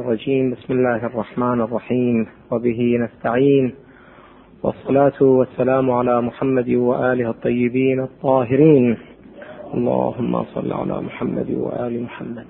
الرجيم. بسم الله الرحمن الرحيم، وبه نستعين، والصلاة والسلام على محمد وآله الطيبين الطاهرين. اللهم صل على محمد وآل محمد.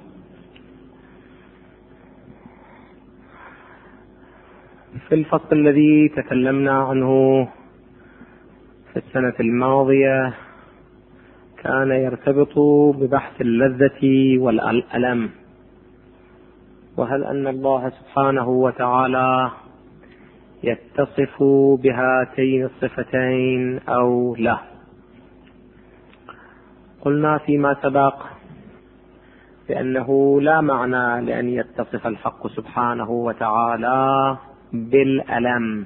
في الفصل الذي تكلمنا عنه في السنة الماضية كان يرتبط ببحث اللذة والألم، وهل أن الله سبحانه وتعالى يتصف بهاتين الصفتين أو لا. قلنا فيما سبق بأنه لا معنى لأن يتصف الحق سبحانه وتعالى بالألم،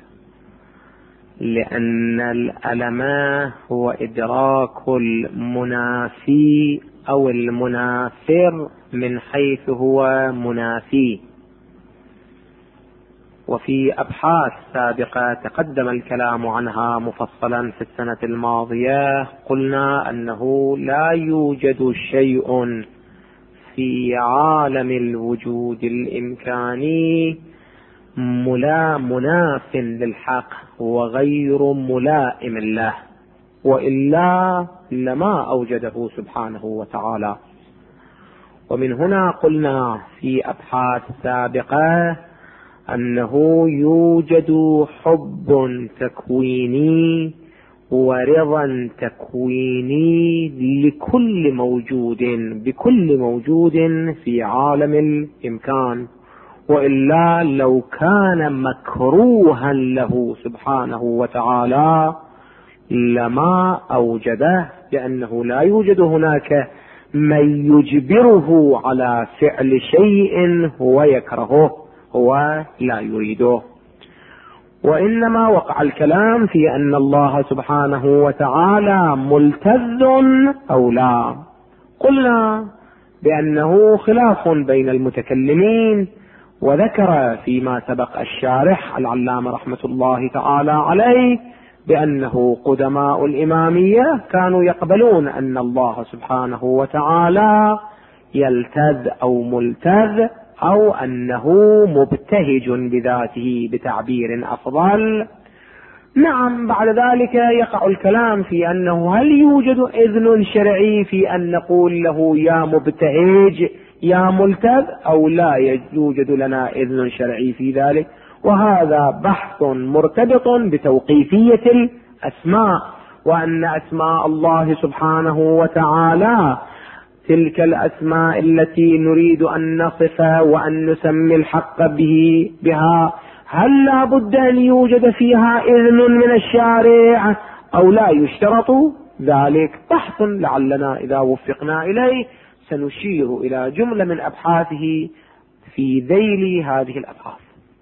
لأن الألم هو إدراك المنافي أو المنافر من حيث هو منافي. وفي أبحاث سابقة تقدم الكلام عنها مفصلا في السنة الماضية، قلنا أنه لا يوجد شيء في عالم الوجود الإمكاني مناف للحق وغير ملائم له، وإلا لما أوجده سبحانه وتعالى. ومن هنا قلنا في أبحاث سابقة أنه يوجد حب تكويني ورضا تكويني لكل موجود بكل موجود في عالم الإمكان، وإلا لو كان مكروها له سبحانه وتعالى لما أوجده، لأنه لا يوجد هناك من يجبره على فعل شيء هو يكرهه هو لا يريده. وإنما وقع الكلام في أن الله سبحانه وتعالى ملتذ أو لا. قلنا بأنه خلاف بين المتكلمين، وذكر فيما سبق الشارح العلامة رحمة الله تعالى عليه بأنه قدماء الإمامية كانوا يقبلون أن الله سبحانه وتعالى يلتذ أو ملتذ، أو أنه مبتهج بذاته بتعبير أفضل. نعم، بعد ذلك يقع الكلام في أنه هل يوجد إذن شرعي في أن نقول له يا مبتهج يا ملتذ، أو لا يوجد لنا إذن شرعي في ذلك. وهذا بحث مرتبط بتوقيفية الأسماء، وأن أسماء الله سبحانه وتعالى تلك الأسماء التي نريد أن نصف وأن نسمي الحق بها، هل لا بد أن يوجد فيها إذن من الشارع أو لا يشترط ذلك؟ بحث لعلنا إذا وفقنا إليه سنشير إلى جملة من أبحاثه في ذيل هذه الأبحاث.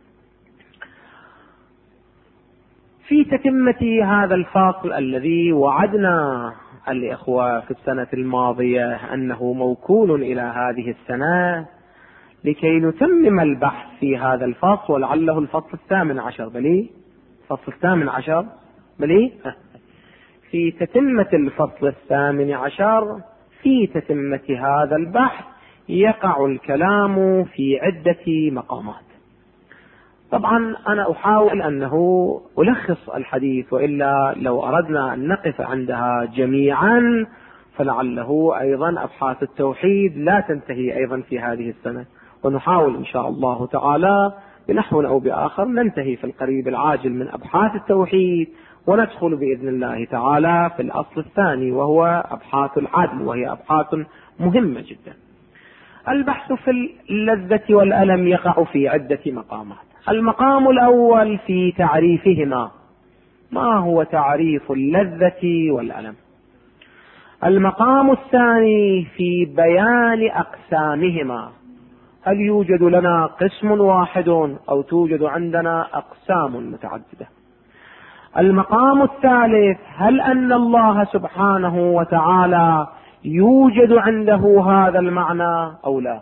في تتمة هذا الفصل الذي وعدنا الإخوة في السنة الماضية أنه موكول إلى هذه السنة لكي نتمم البحث في هذا الفصل، ولعله الفصل 18 بلي فصل 18 بلي في تتمة الفصل 18 في تتمة هذا البحث يقع الكلام في عدة مقامات. طبعا أنا أحاول أنه ألخص الحديث، وإلا لو أردنا أن نقف عندها جميعا فلعله أيضا أبحاث التوحيد لا تنتهي أيضا في هذه السنة، ونحاول إن شاء الله تعالى بنحو أو بآخر ننتهي في القريب العاجل من أبحاث التوحيد، وندخل بإذن الله تعالى في الأصل الثاني وهو أبحاث العدل، وهي أبحاث مهمة جدا. البحث في اللذة والألم يقع في عدة مقامات. المقام الأول في تعريفهما، ما هو تعريف اللذة والألم؟ المقام الثاني في بيان أقسامهما، هل يوجد لنا قسم واحد أو توجد عندنا أقسام متعددة؟ المقام الثالث، هل أن الله سبحانه وتعالى يوجد عنده هذا المعنى أو لا؟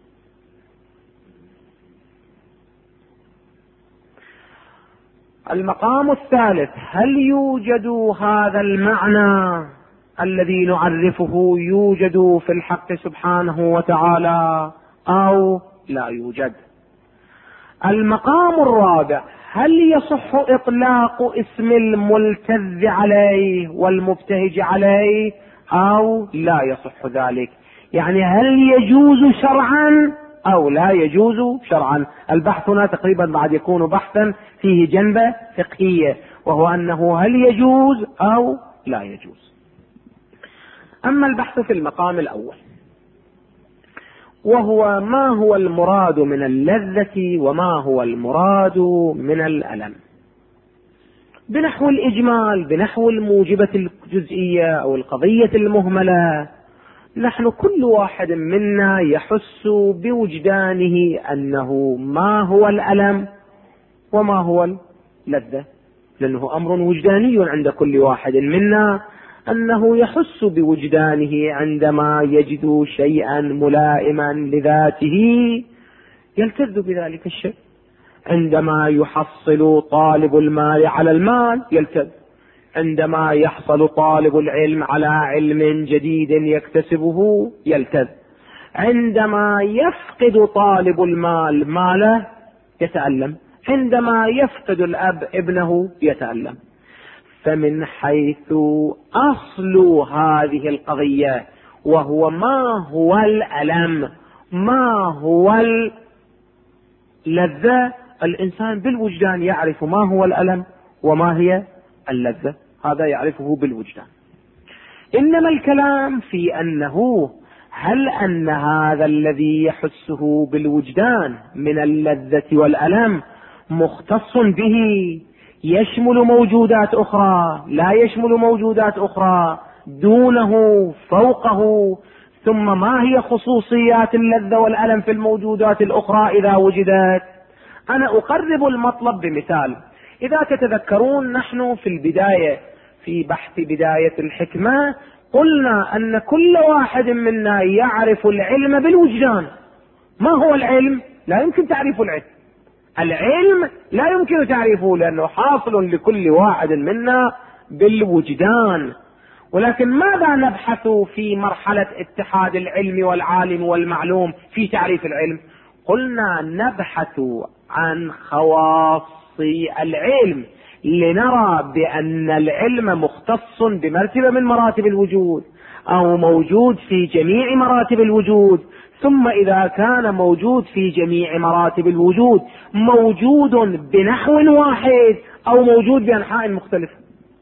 المقام الثالث، هل يوجد هذا المعنى الذي نعرفه يوجد في الحق سبحانه وتعالى أو لا يوجد. المقام الرابع: هل يصح إطلاق اسم الملتذ عليه والمبتهج عليه أو لا يصح ذلك؟ يعني هل يجوز شرعا أو لا يجوز شرعا؟ البحث هنا تقريبا بعد يكون بحثا فيه جنبة فقهية، وهو أنه هل يجوز أو لا يجوز. أما البحث في المقام الأول، وهو ما هو المراد من اللذة وما هو المراد من الألم، بنحو الإجمال، بنحو الموجبة الجزئية أو القضية المهملة. نحن كل واحد منا يحس بوجدانه أنه ما هو الألم وما هو اللذة، لأنه أمر وجداني عند كل واحد منا، أنه يحس بوجدانه عندما يجد شيئا ملائما لذاته يلتذ بذلك الشيء، عندما يحصل طالب المال على المال يلتذ، عندما يحصل طالب العلم على علم جديد يكتسبه يلتذ، عندما يفقد طالب المال ماله يتألم، عندما يفقد الأب ابنه يتألم. فمن حيث أصل هذه القضية وهو ما هو الألم ما هو اللذة، الإنسان بالوجدان يعرف ما هو الألم وما هي اللذة، هذا يعرفه بالوجدان. إنما الكلام في أنه هل أن هذا الذي يحسه بالوجدان من اللذة والألم مختص به يشمل موجودات أخرى لا يشمل موجودات أخرى دونه فوقه، ثم ما هي خصوصيات اللذة والألم في الموجودات الأخرى إذا وجدت؟ أنا أقرب المطلب بمثال. إذا تتذكرون نحن في البداية في بحث بداية الحكمة قلنا أن كل واحد منا يعرف العلم بالوجدان. ما هو العلم؟ لا يمكن تعريف العلم. العلم لا يمكن تعريفه لأنه حاصل لكل واحد منا بالوجدان. ولكن ماذا نبحث في مرحلة اتحاد العلم والعالم والمعلوم في تعريف العلم؟ قلنا نبحث عن خواص العلم لنرى بأن العلم مختص بمرتبة من مراتب الوجود أو موجود في جميع مراتب الوجود، ثم إذا كان موجود في جميع مراتب الوجود موجود بنحو واحد أو موجود بأنحاء مختلفة.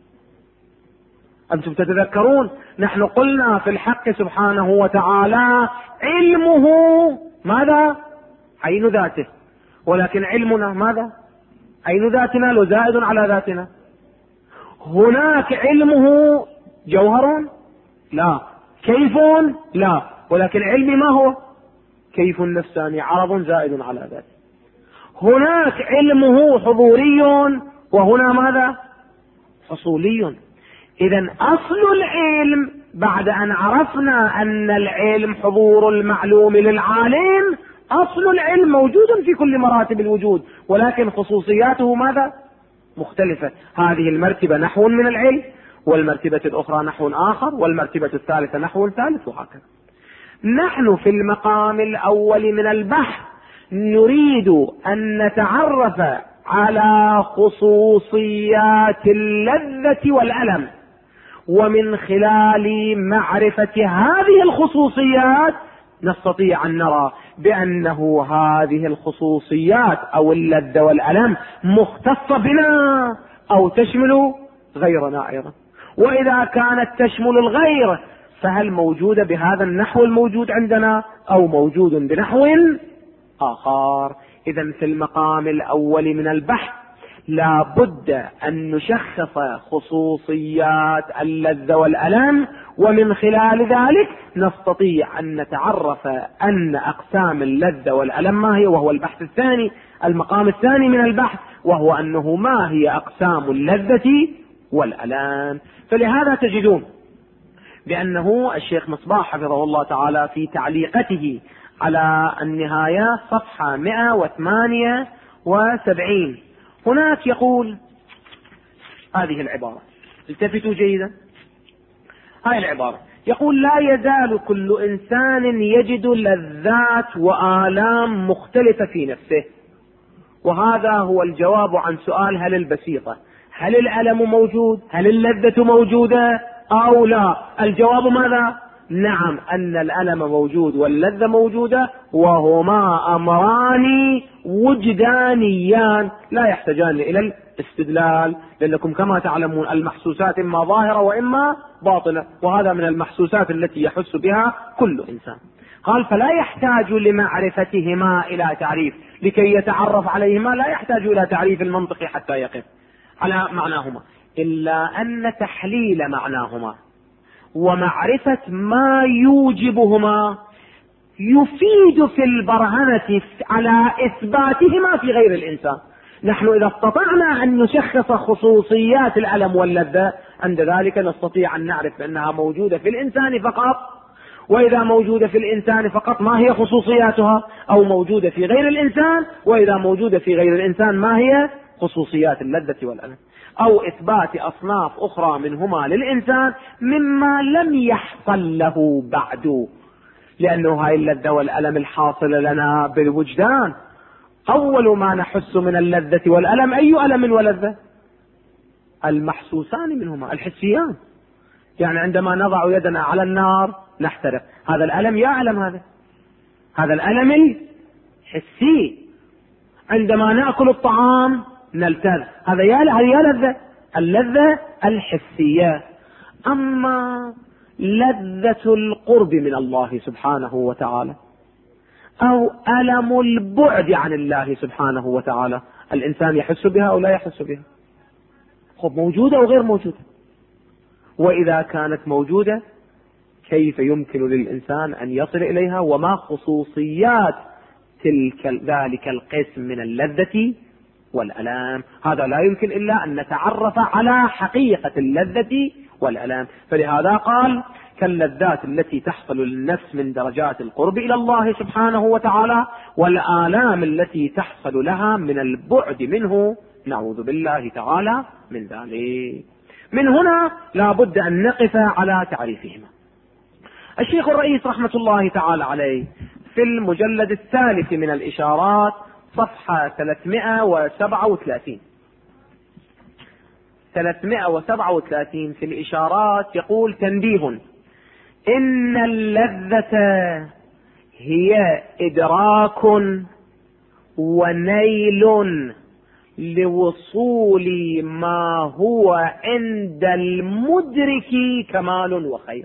أنتم تتذكرون نحن قلنا في الحق سبحانه وتعالى علمه ماذا؟ عين ذاته، ولكن علمنا ماذا؟ عين ذاتنا لو زائد على ذاتنا. هناك علمه جوهر؟ لا. كيف؟ لا. ولكن علمي ما هو؟ كيف نفساني عرض زائد على ذاته. هناك علمه حضوري وهنا ماذا؟ حصولي. إذن أصل العلم بعد أن عرفنا أن العلم حضور المعلوم للعالم، أصل العلم موجود في كل مراتب الوجود، ولكن خصوصياته ماذا؟ مختلفة. هذه المرتبة نحو من العلم، والمرتبة الأخرى نحو آخر، والمرتبة الثالثة نحو ثالث، وهكذا. نحن في المقام الأول من البحث نريد أن نتعرف على خصوصيات اللذة والألم، ومن خلال معرفة هذه الخصوصيات نستطيع أن نرى بأنه هذه الخصوصيات أو اللذة والألم مختصة بنا أو تشمل غيرنا أيضا. وإذا كانت تشمل الغير فهل موجودة بهذا النحو الموجود عندنا أو موجود بنحو آخر؟ إذن في المقام الأول من البحث لا بد أن نشخص خصوصيات اللذة والألم، ومن خلال ذلك نستطيع أن نتعرف أن أقسام اللذة والألم ما هي، وهو البحث الثاني، المقام الثاني من البحث، وهو أنه ما هي أقسام اللذة والألم. فلهذا تجدون بأنه الشيخ مصباح حفظه الله تعالى في تعليقته على النهاية صفحة 178 هناك يقول هذه العبارة، التفتوا جيدا، هاي العبارة: يقول لا يزال كل إنسان يجد لذات وآلام مختلفة في نفسه، وهذا هو الجواب عن سؤال هل البسيطة: هل الألم موجود؟ هل اللذة موجودة أو لا؟ الجواب ماذا؟ نعم، أن الألم موجود واللذة موجودة، وهما أمران وجدانيان لا يحتاجان إلى الاستدلال، لأنكم كما تعلمون المحسوسات إما ظاهرة وإما باطنة، وهذا من المحسوسات التي يحس بها كل إنسان. قال فلا يحتاج لمعرفتهما إلى تعريف، لكي يتعرف عليهما لا يحتاج إلى تعريف المنطقي حتى يقف على معناهما، إلا أن تحليل معناهما ومعرفة ما يوجبهما يفيد في البرهنة على إثباتهما في غير الإنسان. نحن إذا استطعنا أن نشخص خصوصيات الألم واللذة، عند ذلك نستطيع أن نعرف أنها موجودة في الإنسان فقط، وإذا موجودة في الإنسان فقط ما هي خصوصياتها، أو موجودة في غير الإنسان، وإذا موجودة في غير الإنسان ما هي خصوصيات اللذة والألم، أو إثبات أصناف أخرى منهما للإنسان مما لم يحصل له بعد، لأنه هاي اللذة والألم الحاصلة لنا بالوجدان. أول ما نحس من اللذة والألم أي ألم ولذة؟ المحسوسان منهما، الحسيان. يعني عندما نضع يدنا على النار نحترق، هذا الألم يا ألم، هذا الألم الحسي. عندما نأكل الطعام نلتذ، هذا يا لذة، اللذة الحسية. أما لذة القرب من الله سبحانه وتعالى أو ألم البعد عن الله سبحانه وتعالى، الإنسان يحس بها أو لا يحس بها؟ خب موجودة أو غير موجودة؟ وإذا كانت موجودة كيف يمكن للإنسان أن يصل إليها؟ وما خصوصيات ذلك القسم من اللذة والألام؟ هذا لا يمكن إلا أن نتعرف على حقيقة اللذة والألام. فلهذا قال كاللذات التي تحصل للنفس من درجات القرب إلى الله سبحانه وتعالى، والآلام التي تحصل لها من البعد منه، نعوذ بالله تعالى من ذلك. من هنا لا بد أن نقف على تعريفهما. الشيخ الرئيس رحمة الله تعالى عليه في المجلد الثالث من الإشارات صفحة 337 في الإشارات يقول: تنبيه: إن اللذة هي إدراك ونيل لوصول ما هو عند المدرك كمال وخير.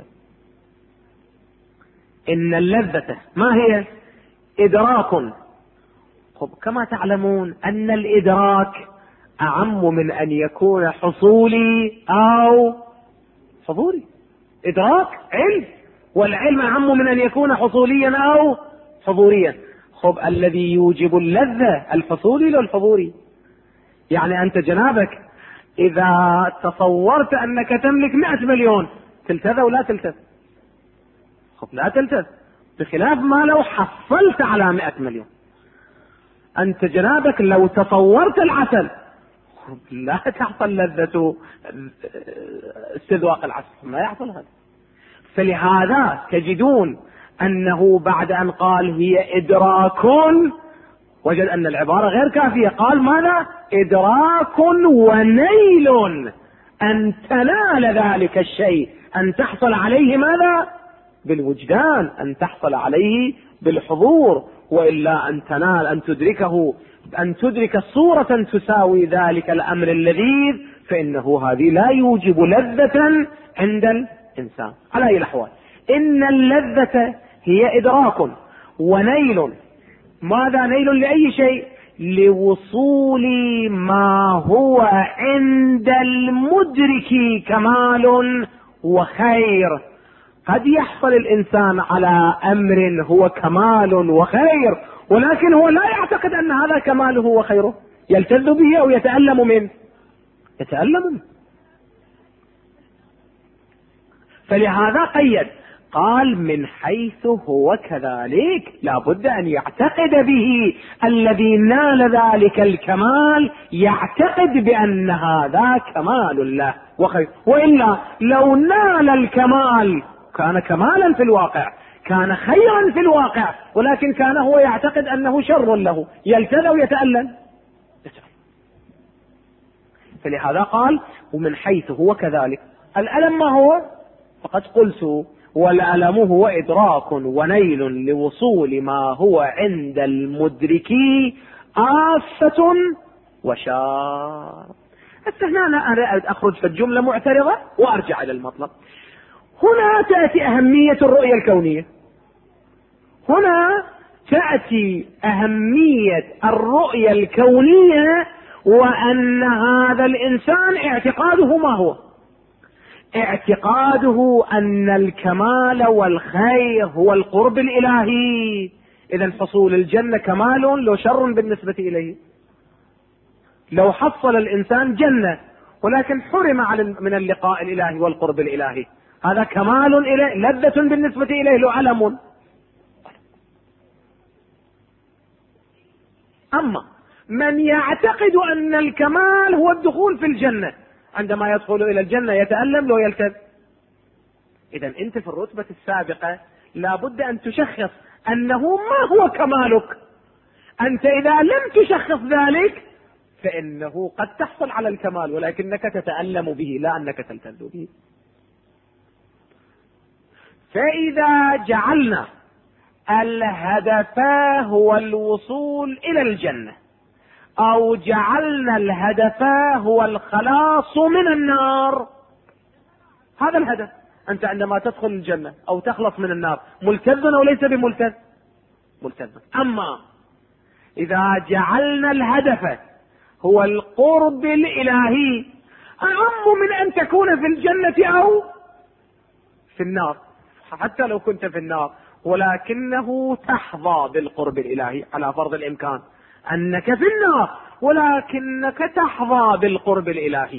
إن اللذة ما هي؟ إدراك. كما تعلمون أن الإدراك أعم من أن يكون حصولي أو حضوري. إدراك علم، والعلم أعم من أن يكون حصوليا أو حضوريا. الذي يوجب اللذة الحصولي للحضوري. يعني أنت جنابك إذا تصورت أنك تملك 100 مليون تلتذ ولا تلتذ؟ لا تلتذ، بخلاف ما لو حصلت على 100 مليون. أنت جنابك لو تصورت العسل لا تحصل لذة استذواق العسل، ما يحصل هذا. فلهذا تجدون أنه بعد أن قال هي إدراك وجد أن العبارة غير كافية، قال ماذا؟ إدراك ونيل، أن تنال ذلك الشيء، أن تحصل عليه ماذا؟ بالوجدان، أن تحصل عليه بالحضور، وإلا أن تنال أن تدركه، أن تدرك صورة تساوي ذلك الأمر اللذيذ، فإنه هذه لا يوجب لذة عند الإنسان على أي الأحوال. إن اللذة هي إدراك ونيل. ماذا نيل؟ لأي شيء؟ لوصول ما هو عند المدرك كمال وخير. قد يحصل الإنسان على أمر هو كمال وخير، ولكن هو لا يعتقد أن هذا كماله وخيره، يلتذ به أو يتألم منه، يتألم منه. فلهذا قيد، قال من حيث هو كذلك لا بد أن يعتقد به الذي نال ذلك الكمال، يعتقد بأن هذا كمال له وخير. وإلا لو نال الكمال كان كمالا في الواقع، كان خيرا في الواقع، ولكن كان هو يعتقد أنه شر له، يلتذ ويتألم. فلهذا قال ومن حيث هو كذلك. الألم ما هو؟ فقد قلت والألم هو إدراك ونيل لوصول ما هو عند المدرك آفة وشار. هنا أنا أريد أخرج في الجملة معترضة وأرجع إلى المطلب. هنا تأتي أهمية الرؤية الكونية، هنا تأتي أهمية الرؤية الكونية، وأن هذا الإنسان اعتقاده ما هو؟ اعتقاده أن الكمال والخير هو القرب الإلهي. إذن حصول الجنة كمال لو شر بالنسبة إليه. لو حصل الإنسان جنة ولكن حرم من اللقاء الإلهي والقرب الإلهي، هذا كمال إليه، لذة بالنسبة إليه، له ألم. أما من يعتقد أن الكمال هو الدخول في الجنة، عندما يدخل إلى الجنة يتألم لو يلتذ. إذن أنت في الرتبة السابقة لابد أن تشخص أنه ما هو كمالك. أنت إذا لم تشخص ذلك فإنه قد تحصل على الكمال ولكنك تتألم به، لا أنك تلتذ به. فإذا جعلنا الهدف هو الوصول إلى الجنة، أو جعلنا الهدف هو الخلاص من النار، هذا الهدف. أنت عندما تدخل الجنة أو تخلص من النار ملتذ أو ليس بملتذ؟ ملتذ. أما إذا جعلنا الهدف هو القرب الإلهي، أعم من أن تكون في الجنة أو في النار. حتى لو كنت في النار ولكنه تحظى بالقرب الإلهي، على فرض الإمكان أنك في النار ولكنك تحظى بالقرب الإلهي،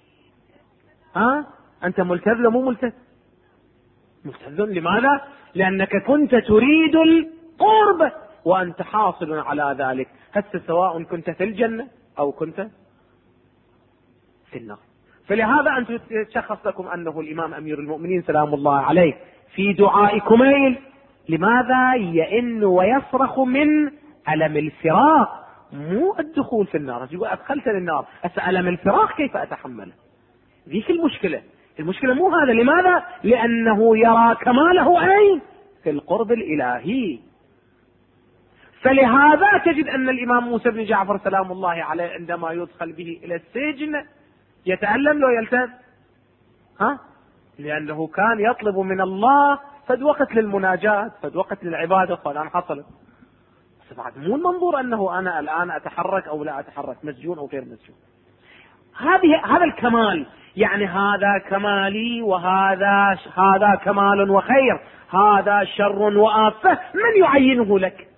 أنت ملتذ لو مو ملتذ؟ ملتذ. لماذا؟ لأنك كنت تريد القرب وأنت حاصل على ذلك، حتى سواء كنت في الجنة أو كنت في النار. فلهذا أنتم تشخص لكم أنه الإمام أمير المؤمنين سلام الله عليه في دعاء كميل لماذا يئن ويصرخ من ألم الفراق، مو الدخول في النار. يقول أدخلتني النار، ألم الفراق كيف أتحمله؟ ذيك المشكلة. المشكلة مو هذا. لماذا؟ لأنه يرى كماله أين؟ في القرب الإلهي. فلهذا تجد أن الإمام موسى بن جعفر سلام الله عليه عندما يدخل به إلى السجن يتألم لو يلتذ؟ لأنه كان يطلب من الله فد وقت للمناجاة، فد وقت للعبادة، فالآن حصلت. بس بعد مو المنظور أنه أنا الآن أتحرك أو لا أتحرك، مسجون أو غير مسجون. هذا الكمال، يعني هذا كمالي وهذا كمال وخير، هذا شر وآفة، من يعينه لك؟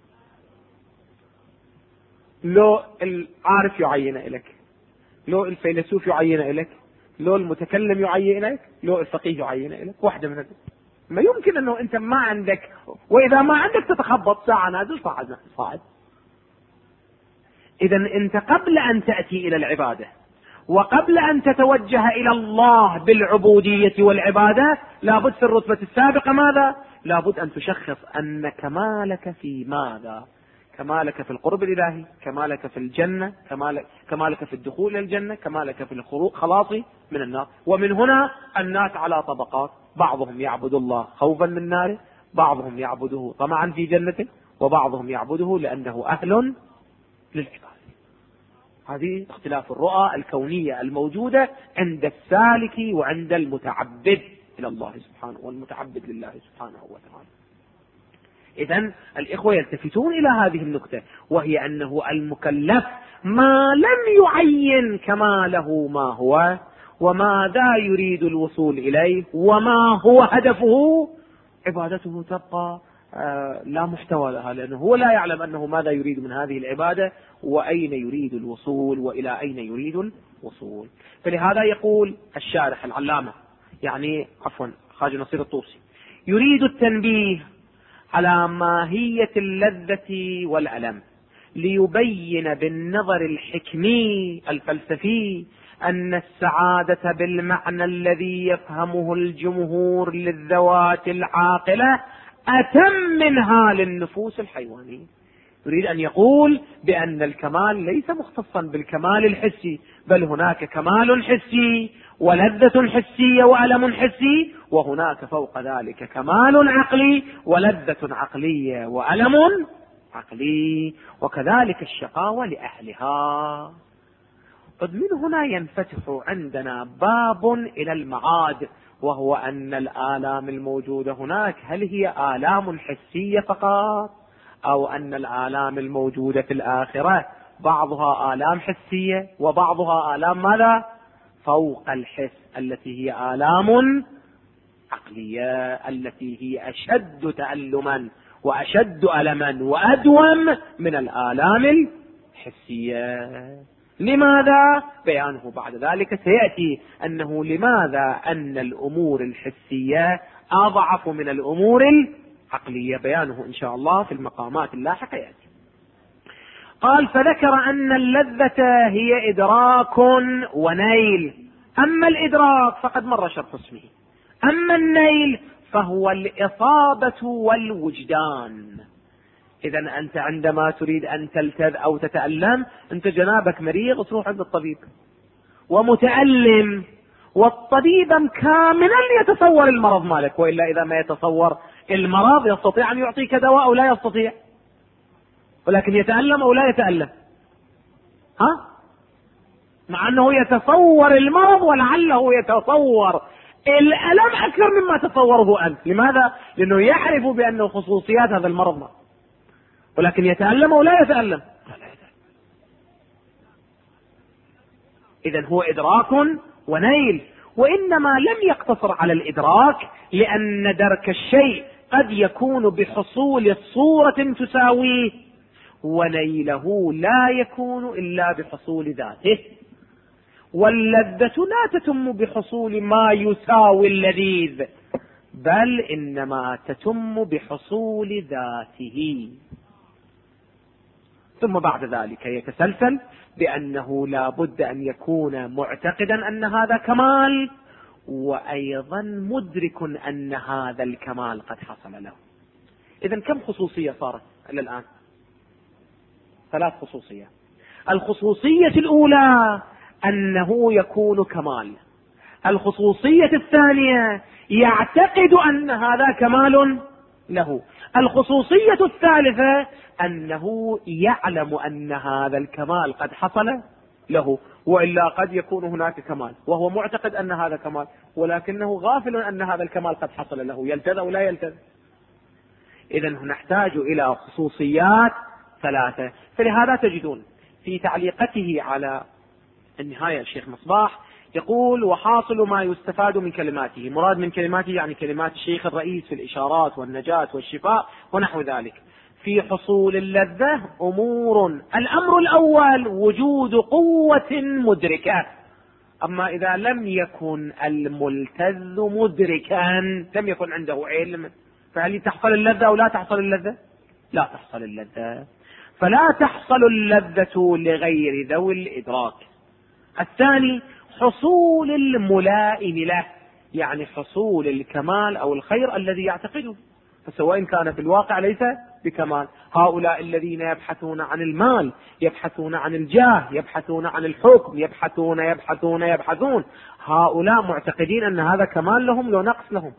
لو العارف يعين لك، لو الفيلسوف يعين لك، لو المتكلم يعين لك، لو الفقيه يعين لك، واحدة من هذه. ما يمكن أنه أنت ما عندك، وإذا ما عندك تتخبط ساعة نازل صاعد. إذا أنت قبل أن تأتي إلى العبادة وقبل أن تتوجه إلى الله بالعبودية والعبادة لابد في الرتبة السابقة ماذا؟ لابد أن تشخص أن كمالك في ماذا؟ كمالك في القرب الإلهي، كمالك في الجنة، كمالك في الدخول إلى الجنة، كمالك في الخلاص من النار. ومن هنا الناس على طبقات، بعضهم يعبد الله خوفا من ناره، بعضهم يعبده طمعا في جنته، وبعضهم يعبده لأنه أهل للعبادة. هذه اختلاف الرؤى الكونية الموجودة عند السالك وعند المتعبد إلى الله سبحانه والمتعبد لله سبحانه وتعالى. إذن الإخوة يلتفتون إلى هذه النقطة، وهي أنه المكلف ما لم يعين كماله ما هو وماذا يريد الوصول إليه وما هو هدفه، عبادته تبقى لا محتوى لها، لأنه هو لا يعلم أنه ماذا يريد من هذه العبادة وأين يريد الوصول وإلى أين يريد الوصول. فلهذا يقول الشارح العلامة خواجة نصير الطوسي يريد التنبيه على ماهية اللذة والألم، ليبين بالنظر الحكمي الفلسفي أن السعادة بالمعنى الذي يفهمه الجمهور للذوات العاقلة أتم منها للنفوس الحيوانية. يريد أن يقول بأن الكمال ليس مختصا بالكمال الحسي، بل هناك كمال حسي ولذة حسية وألم حسي، وهناك فوق ذلك كمال عقلي ولذة عقلية وألم عقلي، وكذلك الشقاوة لأهلها. قد من هنا ينفتح عندنا باب إلى المعاد، وهو أن الآلام الموجودة هناك هل هي آلام حسية فقط، أو أن الآلام الموجودة في الآخرة بعضها آلام حسية وبعضها آلام ماذا فوق الحس، التي هي آلام عقلية، التي هي أشد تألما وأشد ألما وأدوم من الآلام الحسية. لماذا؟ بيانه بعد ذلك سيأتي، أنه لماذا أن الأمور الحسية أضعف من الأمور العقلية، بيانه إن شاء الله في المقامات اللاحقة يأتي. قال: فذكر أن اللذة هي إدراك ونيل. أما الإدراك فقد مر شرح اسمه، أما النيل فهو الإصابة والوجدان. إذا أنت عندما تريد أن تلتذ أو تتألم، أنت جنابك مريض تروح عند الطبيب ومتألم، والطبيب كاملا يتصور المرض مالك، وإلا إذا ما يتصور المرض يستطيع أن يعطيك دواء أو لا يستطيع، ولكن يتألم أو لا يتألم، مع أنه يتصور المرض ولعله يتصور الألم أكثر مما تصوره أنت. لماذا؟ لأنه يعرف بأنه خصوصيات هذا المرض، ولكن يتألم أو لا يتألم. إذن هو إدراك ونيل، وإنما لم يقتصر على الإدراك، لأن درك الشيء قد يكون بحصول صورة تساويه، ونيله لا يكون إلا بحصول ذاته. واللذة لا تتم بحصول ما يساوي اللذيذ، بل إنما تتم بحصول ذاته. ثم بعد ذلك يتسلسل بأنه لا بد أن يكون معتقدا أن هذا كمال، وأيضا مدرك أن هذا الكمال قد حصل له. إذن كم خصوصية صارت إلى الآن؟ 3 خصوصيات. الخصوصية الأولى أنه يكون كمال. الخصوصية الثانية يعتقد أن هذا كمال له. الخصوصية الثالثة أنه يعلم أن هذا الكمال قد حصل له، وإلا قد يكون هناك كمال وهو معتقد أن هذا كمال، ولكنه غافل أن هذا الكمال قد حصل له، يلتذ أو لا يلتذ. إذن نحتاج إلى خصوصيات 3. فلهذا تجدون في تعليقته على النهاية الشيخ مصباح يقول: وحاصل ما يستفاد من كلماته، مراد من كلماته يعني كلمات الشيخ الرئيس في الإشارات والنجاة والشفاء ونحو ذلك، في حصول اللذة أمور: الأمر الأول وجود قوة مدركة. أما إذا لم يكن الملتذ مدركا، لم يكن عنده علم، فهل تحصل اللذة أو لا تحصل اللذة؟ لا تحصل اللذة، فلا تحصل اللذة لغير ذوي الإدراك. الثاني حصول الملائم له، يعني حصول الكمال أو الخير الذي يعتقده، فسواء كان في الواقع ليس بكمال. هؤلاء الذين يبحثون عن المال، يبحثون عن الجاه، يبحثون عن الحكم، يبحثون، هؤلاء معتقدين أن هذا كمال لهم لو نقص لهم.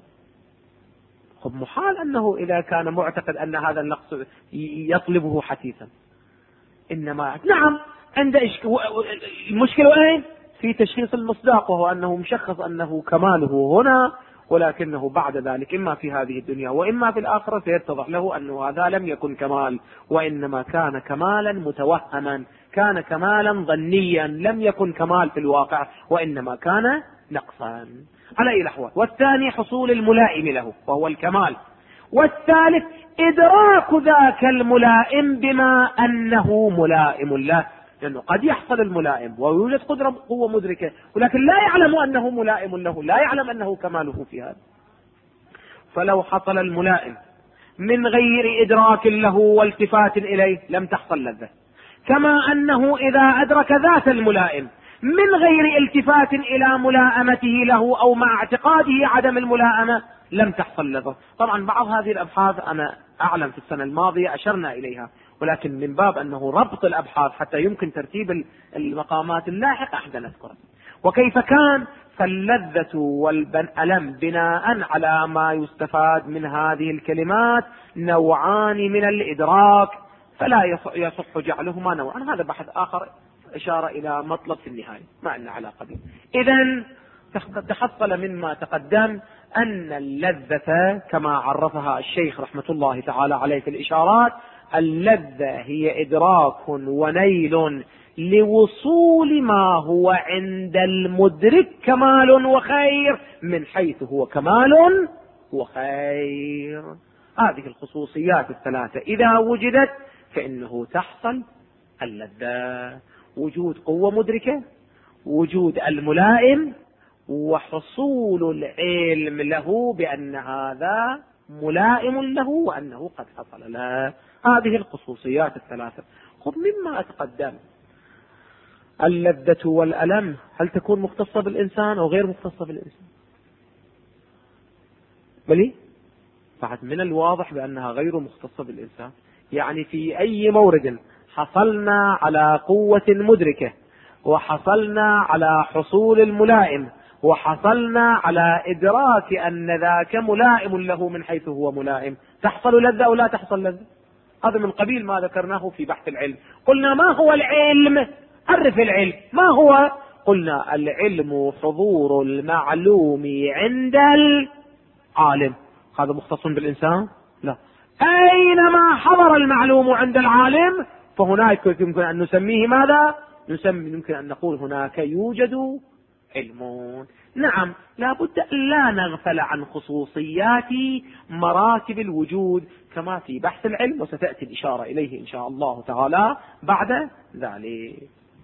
خب محال أنه إذا كان معتقد أن هذا النقص يطلبه حثيثا. إنما نعم عند المشكلة وين؟ في تشخيص المصداق، وهو أنه مشخص أنه كماله هنا، ولكنه بعد ذلك إما في هذه الدنيا وإما في الآخرة سيتضح له أنه هذا لم يكن كمال، وإنما كان كمالا متوهما، كان كمالا ظنيا، لم يكن كمال في الواقع، وإنما كان نقصا على أي الأحوال. والثاني حصول الملائم له وهو الكمال. والثالث إدراك ذاك الملائم بما أنه ملائم له، لأنه قد يحصل الملائم ويوجد قوة مدركة، ولكن لا يعلم أنه ملائم له، لا يعلم أنه كماله في هذا. فلو حصل الملائم من غير إدراك له والتفات إليه لم تحصل لذة، كما أنه إذا أدرك ذات الملائم من غير التفات إلى ملائمته له أو مع اعتقاده عدم الملائمة لم تحصل لذة. طبعا بعض هذه الأبحاث أنا أعلم في السنة الماضية أشرنا إليها، ولكن من باب أنه ربط الأبحاث حتى يمكن ترتيب المقامات اللاحقة احنا نذكرها. وكيف كان؟ فاللذة والألم بناء على ما يستفاد من هذه الكلمات نوعان من الإدراك، فلا يصح جعلهما نوعا. هذا بحث آخر إشارة إلى مطلب في النهاية ما لنا علاقة به. إذن تحصل مما تقدم أن اللذة كما عرفها الشيخ رحمة الله تعالى عليه في الإشارات، اللذة هي إدراك ونيل لوصول ما هو عند المدرك كمال وخير من حيث هو كمال وخير. هذه الخصوصيات الثلاثة إذا وجدت فإنه تحصل اللذة: وجود قوة مدركة، وجود الملائم، وحصول العلم له بأن هذا ملائم له وأنه قد حصل له. هذه الخصوصيات الثلاثة. خذ مما أتقدم، اللذة والألم هل تكون مختصة بالإنسان أو غير مختصة بالإنسان؟ بلي بعد من الواضح بأنها غير مختصة بالإنسان. يعني في أي مورد حصلنا على قوة مدركة، وحصلنا على حصول الملائم، وحصلنا على إدراك أن ذاك ملائم له من حيث هو ملائم، تحصل لذة أو لا تحصل لذة؟ هذا من قبيل ما ذكرناه في بحث العلم. قلنا ما هو العلم؟ عرف العلم ما هو؟ قلنا العلم حضور المعلوم عند العالم. هذا مختص بالإنسان؟ لا. أينما حضر المعلوم عند العالم فهناك يمكن أن نسميه ماذا؟ يمكن أن نقول هناك يوجد علم. نعم، لا بد أن لا نغفل عن خصوصيات مراتب الوجود كما في بحث العلم، وستأتي الإشارة إليه إن شاء الله تعالى بعد ذلك.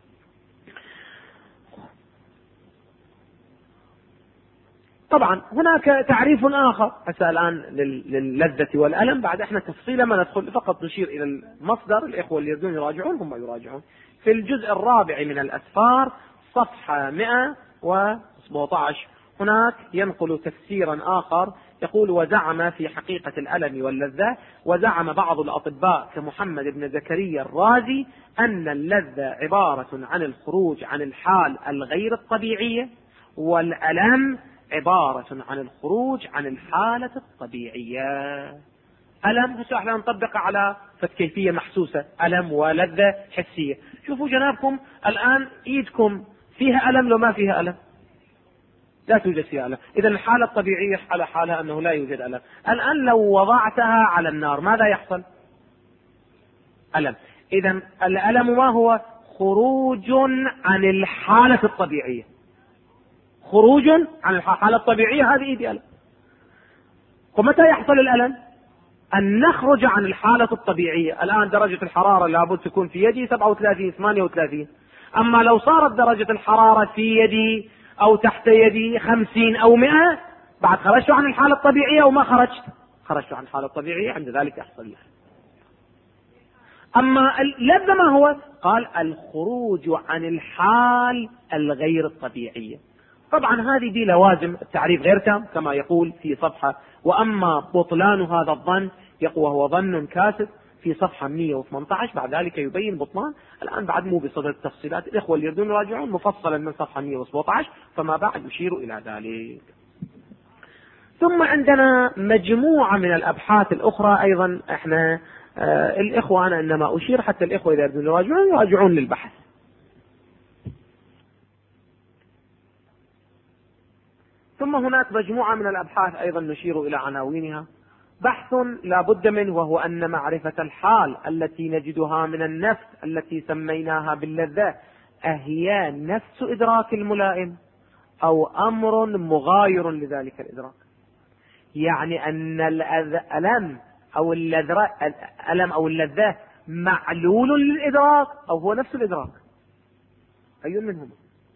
طبعا هناك تعريف آخر هسه الآن للذة والألم، بعد احنا تفصيلا ما ندخل، فقط نشير إلى المصدر. الإخوة اللي يريدون يراجعون هم يراجعون في الجزء الرابع من الأسفار صفحة 117. هناك ينقل تفسيرا آخر يقول: وزعم في حقيقة الألم واللذة، وزعم بعض الأطباء كمحمد بن زكريا الرازي أن اللذة عبارة عن الخروج عن الحال الغير الطبيعية، والألم عبارة عن الخروج عن الحالة الطبيعية. ألم هسه احنا نطبق على كيفية محسوسة، ألم ولذة حسية. شوفوا جنابكم الآن ايدكم فيها ألم لو ما فيها ألم؟ لا توجد فيها ألم. إذا الحالة الطبيعية على حالها أنه لا يوجد ألم. الآن لو وضعتها على النار ماذا يحصل؟ ألم. إذا الألم ما هو؟ خروج عن الحالة الطبيعية. خروج عن الحالة الطبيعية، هذه إيدي ألم. ومتى يحصل الألم؟ أن نخرج عن الحالة الطبيعية. الآن درجة الحرارة لابد تكون في يدي 37 38، أما لو صارت درجة الحرارة في يدي أو تحت يدي 50 أو 100، بعد خرجت عن الحالة الطبيعية وما خرجت عن الحالة الطبيعية، عند ذلك يحصل لها. أما اللذة ما هو؟ قال: الخروج عن الحال الغير الطبيعية. طبعا هذه دي لوازم التعريف غير تام كما يقول في صفحة. وأما بطلان هذا الظن يقول وهو ظن كاسد في صفحة 118، بعد ذلك يبين بطلان. الآن بعد مو بصدد التفصيلات، الإخوة اللي يريدون يراجعون مفصلا من صفحة 117 فما بعد يشير إلى ذلك. ثم عندنا مجموعة من الأبحاث الأخرى أيضا احنا الإخوة، أنا إنما أشير حتى الإخوة إذا يريدون يراجعون للبحث. ثم هناك مجموعة من الأبحاث أيضا نشير إلى عناوينها. بحث لا بد منه، وهو أن معرفة الحال التي نجدها من النفس التي سميناها باللذة أهي نفس إدراك الملائم أو أمر مغاير لذلك الإدراك. يعني أن الألم أو اللذة معلول للإدراك أو هو نفس الإدراك، أي منهما؟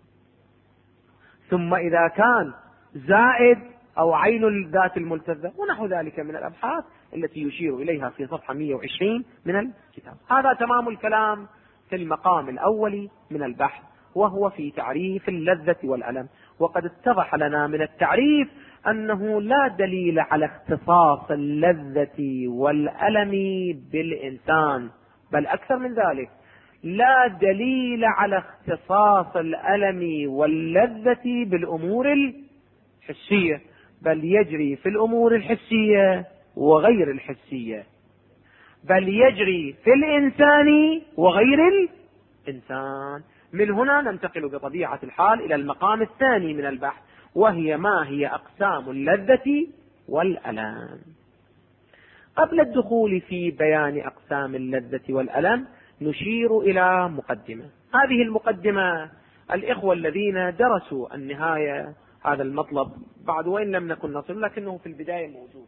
ثم إذا كان زائد أو عين الذات الملتذة ونحو ذلك من الأبحاث التي يشير إليها في صفحة 120 من الكتاب. هذا تمام الكلام في المقام الأول من البحث. وهو في تعريف اللذة والألم. وقد اتضح لنا من التعريف أنه لا دليل على اختصاص اللذة والألم بالإنسان، بل أكثر من ذلك، لا دليل على اختصاص الألم واللذة بالأمور الحسية، بل يجري في الأمور الحسية وغير الحسية، بل يجري في الإنسان وغير الإنسان. من هنا ننتقل بطبيعة الحال إلى المقام الثاني من البحث، وهي ما هي أقسام اللذة والألم. قبل الدخول في بيان أقسام اللذة والألم نشير إلى مقدمة. هذه المقدمة الإخوة الذين درسوا النهاية هذا المطلب بعد وإن لم نكن نصل، لكنه في البداية موجود.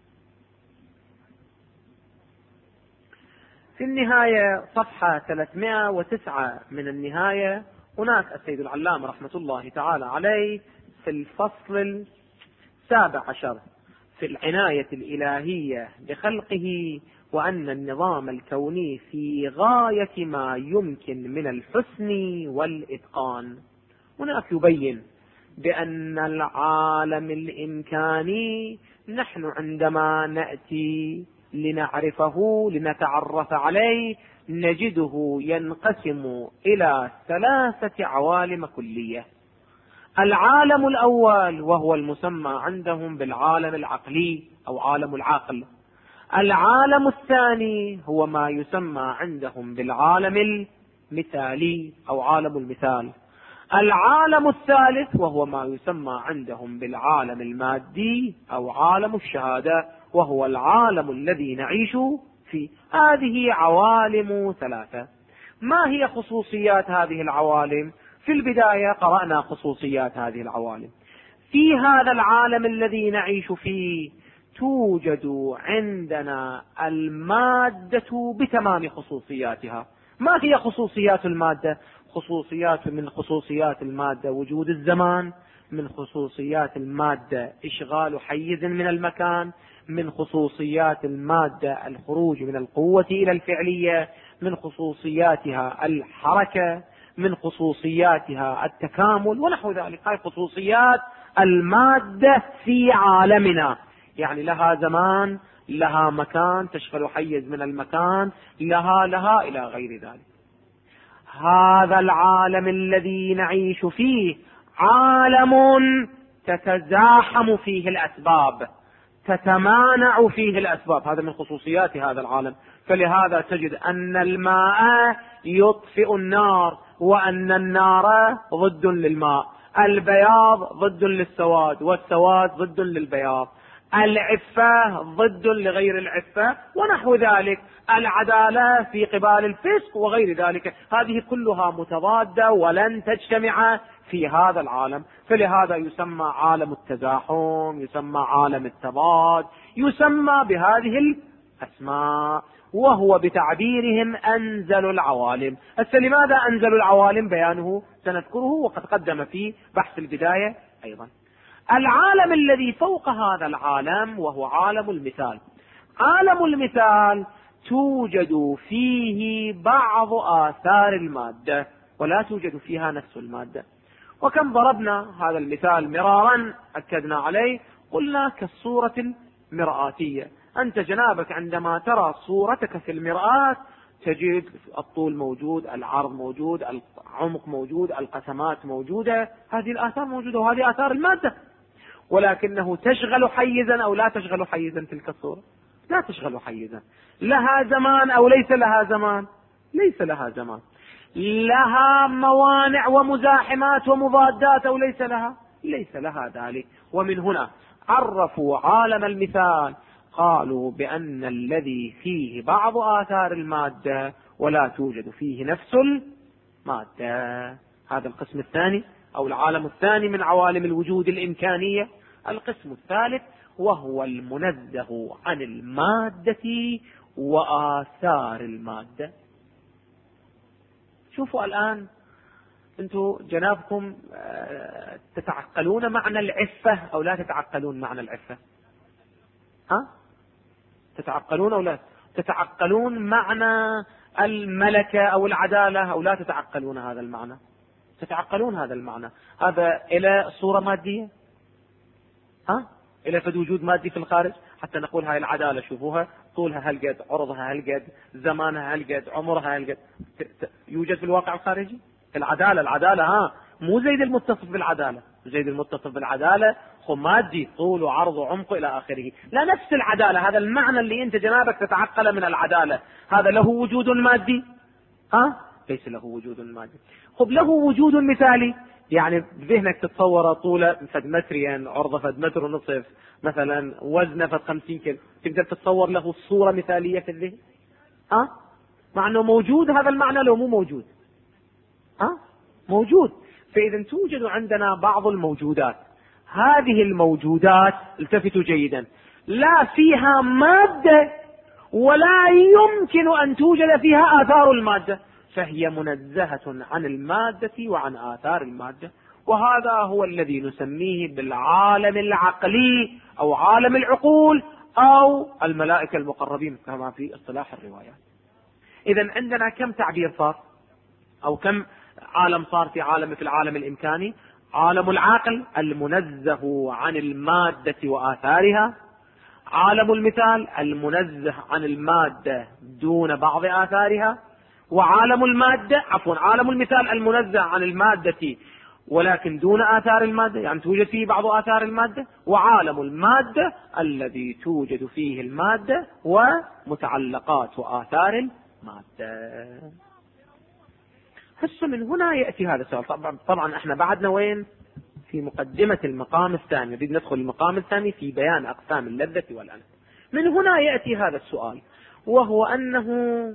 في النهاية صفحة 309 من النهاية، هناك السيد العلامة رحمة الله تعالى عليه في الفصل 17 في العناية الإلهية بخلقه، وأن النظام الكوني في غاية ما يمكن من الحسن والإتقان. هناك يبين بأن العالم الإمكاني نحن عندما نأتي لنعرفه لنتعرف عليه نجده ينقسم إلى 3 عوالم كلية. العالم الأول وهو المسمى عندهم بالعالم العقلي أو عالم العقل. العالم الثاني هو ما يسمى عندهم بالعالم المثالي أو عالم المثال. العالم الثالث وهو ما يسمى عندهم بالعالم المادي أو عالم الشهادة، وهو العالم الذي نعيش فيه. هذه عوالم 3. ما هي خصوصيات هذه العوالم؟ في البداية قرأنا خصوصيات هذه العوالم. في هذا العالم الذي نعيش فيه توجد عندنا المادة بتمام خصوصياتها. ما هي خصوصيات المادة؟ من خصوصيات المادة وجود الزمان، من خصوصيات المادة إشغال حيز من المكان، من خصوصيات المادة الخروج من القوة إلى الفعلية، من خصوصياتها الحركة، من خصوصياتها التكامل ونحو ذلك. هاي خصوصيات المادة في عالمنا، يعني لها زمان، لها مكان، تشغل حيز من المكان، لها إلى غير ذلك. هذا العالم الذي نعيش فيه عالم تتزاحم فيه الأسباب، تتمانع فيه الأسباب. هذا من خصوصيات هذا العالم. فلهذا تجد أن الماء يطفئ النار، وأن النار ضد للماء، البياض ضد للسواد، والسواد ضد للبياض، العفة ضد لغير العفة ونحو ذلك، العدالة في قبال الفسق وغير ذلك. هذه كلها متضادة ولن تجتمع في هذا العالم. فلهذا يسمى عالم التزاحم، يسمى عالم التضاد، يسمى بهذه الأسماء، وهو بتعبيرهم أنزل العوالم. لماذا أنزل العوالم؟ بيانه سنذكره وقد قدم في بحث البداية أيضا. العالم الذي فوق هذا العالم وهو عالم المثال. عالم المثال توجد فيه بعض آثار المادة ولا توجد فيها نفس المادة. وكم ضربنا هذا المثال مرارا أكدنا عليه، قلنا كالصورة المرآتية. أنت جنابك عندما ترى صورتك في المرآة تجد الطول موجود، العرض موجود، العمق موجود، القسمات موجودة. هذه الآثار موجودة، وهذه آثار المادة. ولكنه تشغل حيزا أو لا تشغل حيزا تلك الصورة؟ لا تشغل حيزا. لها زمان أو ليس لها زمان؟ ليس لها زمان. لها موانع ومزاحمات ومضادات أو ليس لها؟ ليس لها ذلك. ومن هنا عرفوا عالم المثال، قالوا بأن الذي فيه بعض آثار المادة ولا توجد فيه نفس المادة. هذا القسم الثاني أو العالم الثاني من عوالم الوجود الإمكانية. القسم الثالث وهو المنزه عن المادة وآثار المادة. شوفوا الآن أنتم جنابكم تتعقلون معنى العفة أو لا تتعقلون معنى العفة؟ تتعقلون أو لا تتعقلون معنى الملكة أو العدالة أو لا تتعقلون هذا المعنى؟ تتعقلون هذا المعنى. هذا إلى صورة مادية، إلى فد وجود مادي في الخارج حتى نقول هاي العدالة شوفوها، طولها هالقد، عرضها هالقد، زمانها هالقد، عمرها هالقد، يوجد في الواقع الخارجي. العدالة مو زيد المتصف بالعدالة. زيد المتصف بالعدالة مادي، طول وعرض وعمق إلى آخره. لا، نفس العدالة، هذا المعنى اللي أنت جنابك تتعقل من العدالة، هذا له وجود مادي؟ ليس له وجود مادي. له وجود مثالي، يعني بذهنك تتصور طوله فد مترين، عرضه فد متر ونصف مثلا، وزنه فد 50 كيلو، تقدر تتصور له صورة مثالية في الذهن؟ مع انه موجود هذا المعنى، لو مو موجود موجود. فإذا توجد عندنا بعض الموجودات، هذه الموجودات التفتوا جيدا، لا فيها مادة ولا يمكن أن توجد فيها آثار المادة، فهي منزهة عن المادة وعن آثار المادة. وهذا هو الذي نسميه بالعالم العقلي أو عالم العقول أو الملائكة المقربين كما في اصطلاح الروايات. إذن عندنا كم تعبير صار أو كم عالم صار في العالم الإمكاني؟ عالم العقل المنزه عن المادة وآثارها، عالم المثال المنزه عن المادة دون بعض آثارها، وعالم عالم المثال المنزه عن المادة ولكن دون آثار المادة، يعني توجد فيه بعض آثار المادة، وعالم المادة الذي توجد فيه المادة ومتعلقات وآثار المادة. هسه من هنا يأتي هذا السؤال. طبعا احنا بعدنا وين؟ في مقدمة المقام الثاني، نريد ندخل المقام الثاني في بيان أقسام اللذة والألم. من هنا يأتي هذا السؤال، وهو أنه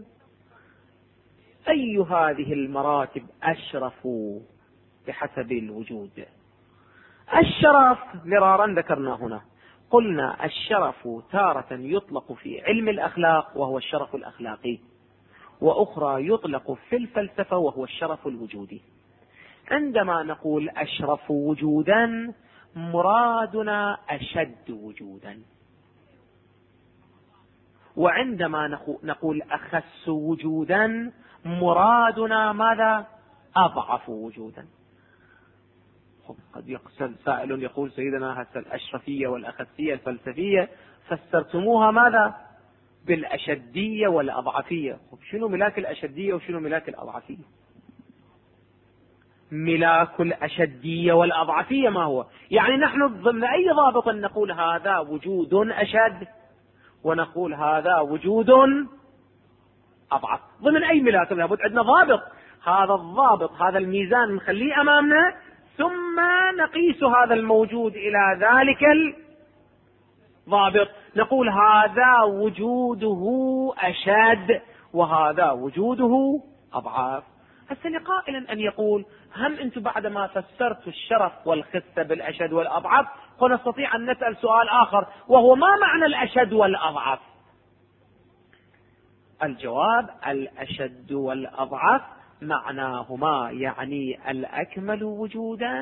أي هذه المراتب أشرف بحسب الوجود؟ الشرف مرارا ذكرنا هنا، قلنا الشرف تارة يطلق في علم الأخلاق وهو الشرف الأخلاقي، وأخرى يطلق في الفلسفة وهو الشرف الوجودي. عندما نقول أشرف وجودا مرادنا أشد وجودا، وعندما نقول أخس وجودا مرادنا ماذا؟ أضعف وجودا. قد يقصد سائل يقول سيدنا هسه الأشرفية والأخسية الفلسفية فسرتموها ماذا؟ بالأشدية والأضعفية. شنو ملاك الأشدية وشنو ملاك الأضعفية؟ ملاك الأشدية والأضعفية ما هو؟ يعني نحن ضمن أي ضابط نقول هذا وجود أشد ونقول هذا وجود أضعف؟ ضمن أي ملاك؟ لابد عندنا ضابط، هذا الضابط هذا الميزان نخليه أمامنا، ثم نقيس هذا الموجود إلى ذلك الضابط، نقول هذا وجوده أشد وهذا وجوده أضعف. هسه لقائلا أن يقول هم أنتم بعدما فسرتوا الشرف والخسة بالأشد والأضعف فنستطيع أن نسأل سؤال آخر، وهو ما معنى الأشد والأضعف؟ الجواب الأشد والأضعف معناهما يعني الأكمل وجودا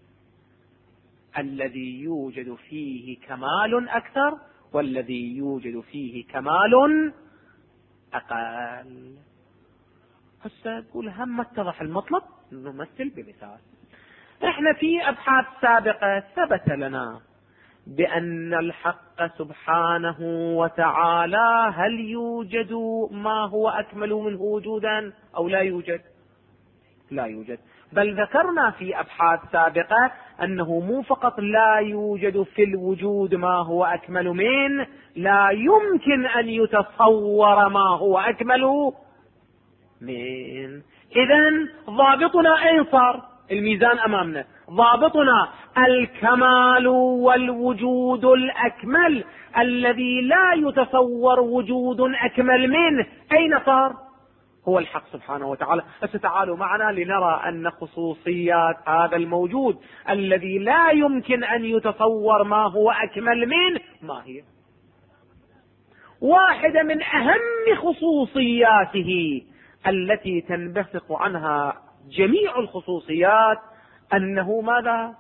الذي يوجد فيه كمال أكثر والذي يوجد فيه كمال أقل. هسه تقول هم اتضح المطلب، نمثل بمثال. احنا في أبحاث سابقة ثبت لنا بأن الحق سبحانه وتعالى هل يوجد ما هو أكمل منه وجودا أو لا يوجد؟ لا يوجد. بل ذكرنا في أبحاث سابقة أنه مو فقط لا يوجد في الوجود ما هو أكمل منه، لا يمكن أن يتصور ما هو أكمل منه. إذن ضابطنا أين صار؟ الميزان أمامنا، ضابطنا الكمال والوجود الأكمل الذي لا يتصور وجود أكمل منه أين صار؟ هو الحق سبحانه وتعالى. فتعالوا معنا لنرى أن خصوصيات هذا الموجود الذي لا يمكن أن يتصور ما هو أكمل منه ما هي. واحدة من أهم خصوصياته التي تنبثق عنها جميع الخصوصيات أنه ماذا؟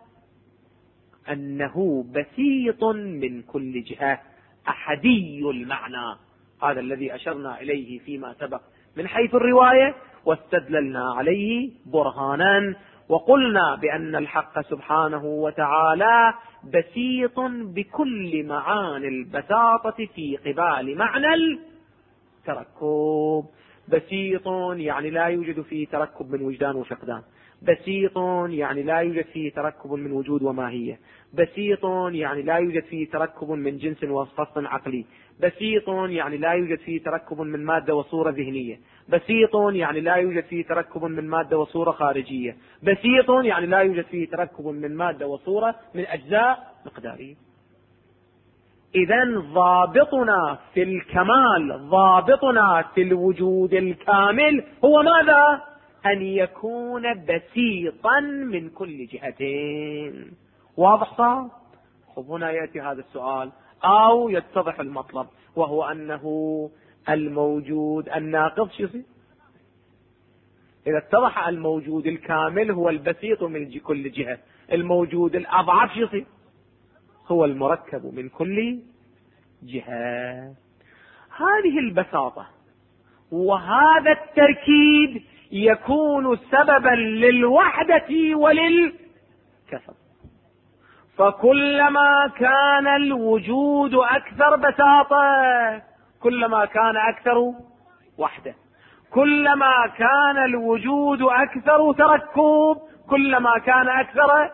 أنه بسيط من كل جهة، أحدي المعنى. هذا الذي أشرنا إليه فيما سبق من حيث الرواية، واستدللنا عليه برهانا وقلنا بأن الحق سبحانه وتعالى بسيط بكل معاني البساطة في قبال معنى التركب. بسيط يعني لا يوجد فيه تركب من وجدان وفقدان، بسيط يعني لا يوجد فيه تركب من وجود وماهية، بسيط يعني لا يوجد فيه تركب من جنس وفصل عقلي، بسيط يعني لا يوجد فيه تركب من مادة وصورة ذهنية، بسيط يعني لا يوجد فيه تركب من مادة وصورة خارجية، بسيط يعني لا يوجد فيه تركب من مادة وصورة من أجزاء مقدارية. إذن ضابطنا في الكمال، ضابطنا في الوجود الكامل هو ماذا؟ أن يكون بسيطا من كل جهتين. واضح صار؟ خب هنا يأتي هذا السؤال أو يتضح المطلب، وهو أنه الموجود الناقص شو يصير؟ إذا اتضح الموجود الكامل هو البسيط من كل جهة، الموجود الأضعف شو يصير؟ هو المركب من كل جهة. هذه البساطة وهذا التركيب يكون سببا للوحدة وللكسر. فكلما كان الوجود أكثر بساطة كلما كان أكثر وحدة، كلما كان الوجود أكثر تركب كلما كان أكثر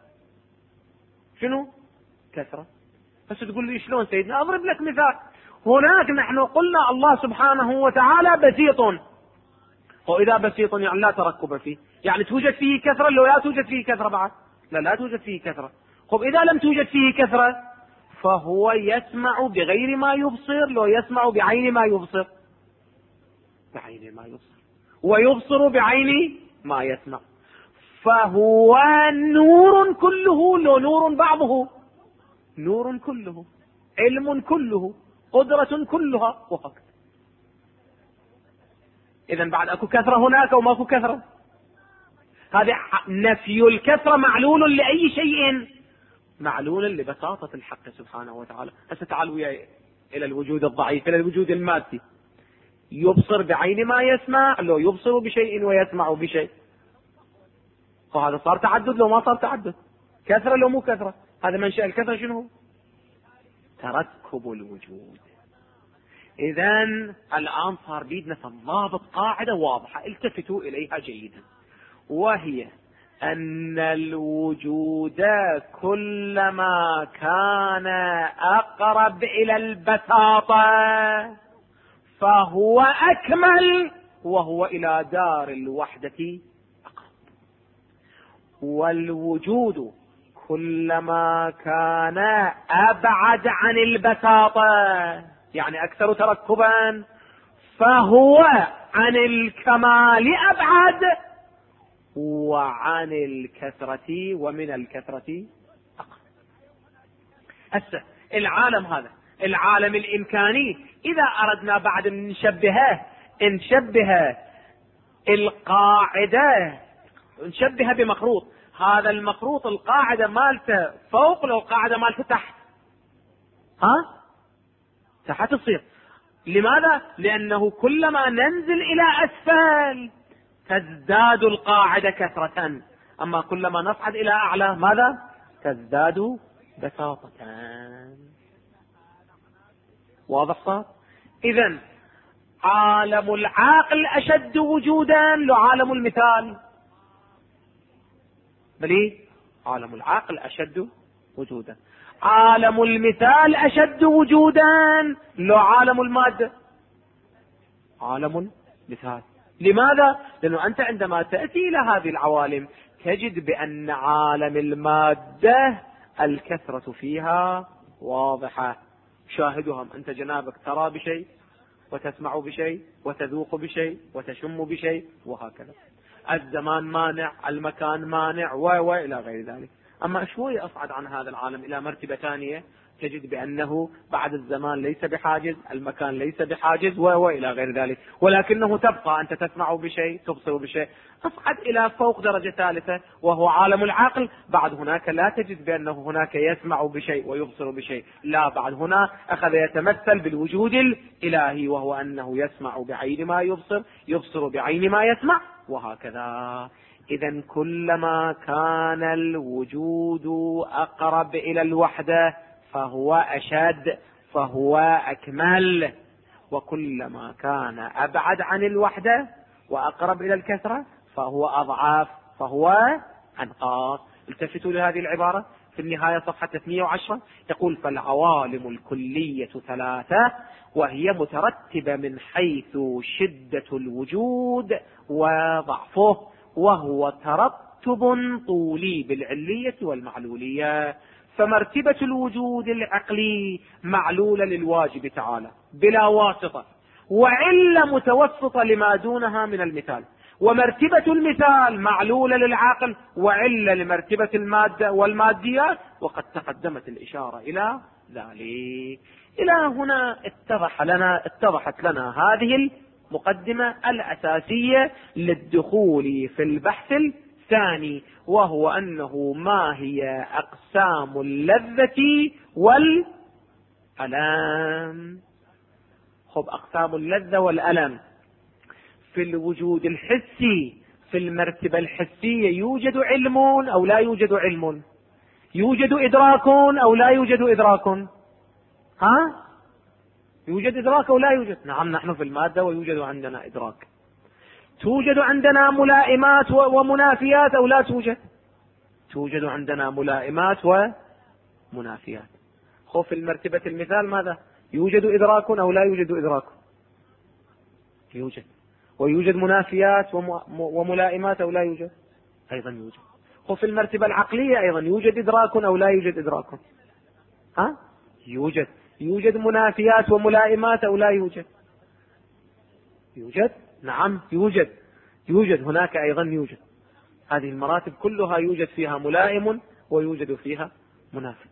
شنو؟ كثرة. بس تقول لي شلون سيدنا؟ أضرب لك مثال. هناك نحن قلنا الله سبحانه وتعالى بسيط، وإذا بسيط يعني لا تركب فيه، يعني توجد فيه كثرة لو لا توجد فيه كثرة بعد؟ لا توجد فيه كثرة. خب إذا لم توجد فيه كثرة فهو يسمع بغير ما يبصر، لو يسمع بعين ما يبصر، بعين ما يبصر، ويبصر بعين ما يسمع، فهو نور كله، لو نور بعضه، نور كله، علم كله، قدرة كلها، وهكذا. إذن بعد أكو كثرة هناك وما أكو كثرة. هذا نفي الكثرة معلول لأي شيء؟ معلول لبساطة الحق سبحانه وتعالى. هسه تعالوا وياي إلى الوجود الضعيف، إلى الوجود المادي. يبصر بعين ما يسمع، لو يبصر بشيء ويسمع بشيء، فهذا صار تعدد لو ما صار تعدد، كثرة لو مو كثرة. هذا منشأ الكثرة شنو هو؟ تركب الوجود. إذن الآن صار بيدنا ضابط قاعدة واضحة، التفتوا إليها جيدا، وهي أن الوجود كلما كان أقرب إلى البساطة فهو أكمل، وهو إلى دار الوحدة أقرب. والوجود كلما كان أبعد عن البساطة يعني أكثر تركبا فهو عن الكمال أبعد، وعن الكثرة ومن الكثرة أقرب. هسه العالم هذا العالم الإمكاني إذا أردنا بعد نشبه القاعدة، نشبه بمخروط، هذا المخروط القاعدة مالته فوق لو القاعدة مالته تحت، تحت تصير. لماذا؟ لأنه كلما ننزل إلى أسفل تزداد القاعدة كثرة، أما كلما نصعد إلى أعلى ماذا؟ تزداد بساطة. واضح صار؟ إذن عالم العاقل أشد وجودا لو عالم المثال؟ بلي عالم العاقل أشد وجودا. عالم المثال أشد وجودا لو عالم المادة؟ عالم المثال. لماذا؟ لأنه أنت عندما تأتي إلى هذه العوالم تجد بأن عالم المادة الكثرة فيها واضحة، شاهدهم أنت جنابك ترى بشيء وتسمع بشيء وتذوق بشيء وتشم بشيء وهكذا. الزمان مانع، المكان مانع، وإلى غير ذلك. أما شوي أصعد عن هذا العالم إلى مرتبة ثانية تجد بأنه بعد الزمان ليس بحاجز، المكان ليس بحاجز، وإلى غير ذلك، ولكنه تبقى أنت تسمع بشيء تبصر بشيء. أصعد إلى فوق درجة ثالثة وهو عالم العقل، بعد هناك لا تجد بأنه هناك يسمع بشيء ويبصر بشيء، لا، بعد هنا أخذ يتمثل بالوجود الإلهي، وهو أنه يسمع بعين ما يبصر، يبصر بعين ما يسمع، وهكذا. إذا كلما كان الوجود أقرب إلى الوحدة فهو أشد، فهو أكمل، وكلما كان أبعد عن الوحدة وأقرب إلى الكثرة فهو أضعف، فهو أنقاص. التفتوا لهذه العبارة في النهاية صفحة 110، يقول: فالعوالم الكلية ثلاثة، وهي مترتبة من حيث شدة الوجود وضعفه، وهو ترتب طولي بالعلية والمعلولية. فمرتبة الوجود العقلي معلولة للواجب تعالى بلا واسطة، وعلة متوسطة لما دونها من المثال، ومرتبة المثال معلولة للعقل وعلة لمرتبة المادة والماديات، وقد تقدمت الإشارة إلى ذلك. إلى هنا اتضحت لنا هذه المقدمة الأساسية للدخول في البحث الثاني، وهو أنه ما هي أقسام اللذة والألم. أقسام اللذة والألم في الوجود الحسي، في المرتبة الحسية يوجد علم أو لا يوجد علم؟ يوجد إدراك أو لا يوجد إدراك؟ يوجد إدراك أو لا يوجد؟ نعم، نحن في المادة ويوجد عندنا إدراك. توجد عندنا ملائمات ومنافيات أو لا توجد؟ توجد عندنا ملائمات ومنافيات. في المرتبة المثال ماذا؟ يوجد إدراك أو لا يوجد إدراك؟ يوجد. ويوجد منافيات وملائمات أو لا يوجد؟ أيضا يوجد. في المرتبة العقلية أيضا يوجد إدراك أو لا يوجد إدراك؟ يوجد. يوجد منافيات وملائمات أو لا يوجد؟ يوجد. نعم يوجد. يوجد هناك أيضا يوجد. هذه المراتب كلها يوجد فيها ملائم ويوجد فيها منافي.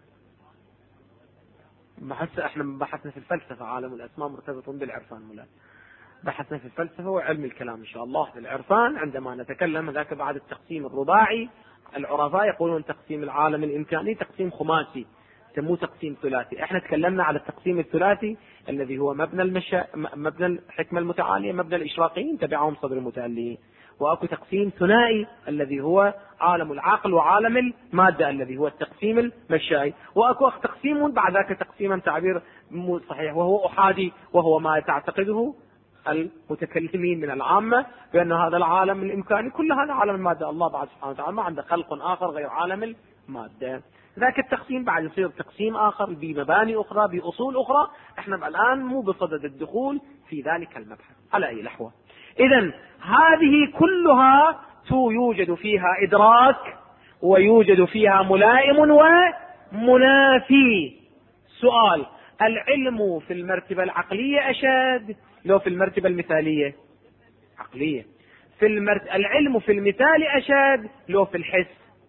احنا بحثنا في الفلسفة، عالم الأسماء مرتبط بالعرفان ملائم. بحثنا في الفلسفة وعلم الكلام إن شاء الله في العرفان، عندما نتكلم ذاك بعد التقسيم الرباعي. العرفاء يقولون تقسيم العالم الإمكاني تقسيم خماسي، سموه تقسيم ثلاثي. احنا تكلمنا على التقسيم الثلاثي الذي هو مبنى الحكمة المتعالية، مبنى الإشراقيين تبعهم صدر المتأليين. واكو تقسيم ثنائي الذي هو عالم العقل وعالم المادة الذي هو التقسيم المشائي. واكو تقسيم بعد ذاك تقسيما تعبير مو صحيح وهو أحادي، وهو ما تعتقده المتكلمين من العامة بأن هذا العالم الإمكاني كل هذا عالم المادة. الله بعد سبحانه وتعالى ما عنده خلق آخر غير عالم المادة. ذاك التقسيم بعد يصير تقسيم آخر بمباني أخرى بأصول أخرى. احنا الآن مو بصدد الدخول في ذلك المبحث على أي لحوة. إذن هذه كلها يوجد فيها إدراك ويوجد فيها ملائم ومنافي. سؤال: العلم في المرتبة العقلية أشد لو في المرتبة المثالية؟ عقلية. العلم في المثال أشد لو في الحس؟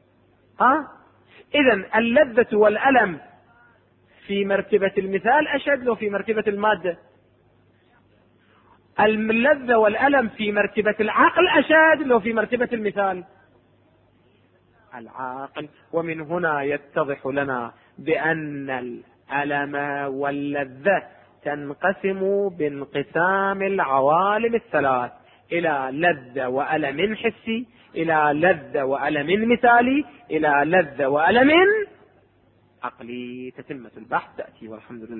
إذن اللذة والألم في مرتبة المثال أشد لو في مرتبة المادة؟ اللذة والألم في مرتبة العقل أشد لو في مرتبة المثال؟ العاقل. ومن هنا يتضح لنا بأن الألم واللذة تنقسم بانقسام العوالم الثلاث إلى لذة وألم حسي، إلى لذة وألم مثالي، إلى لذة وألم عقلي. تتمة البحث تأتي والحمد لله.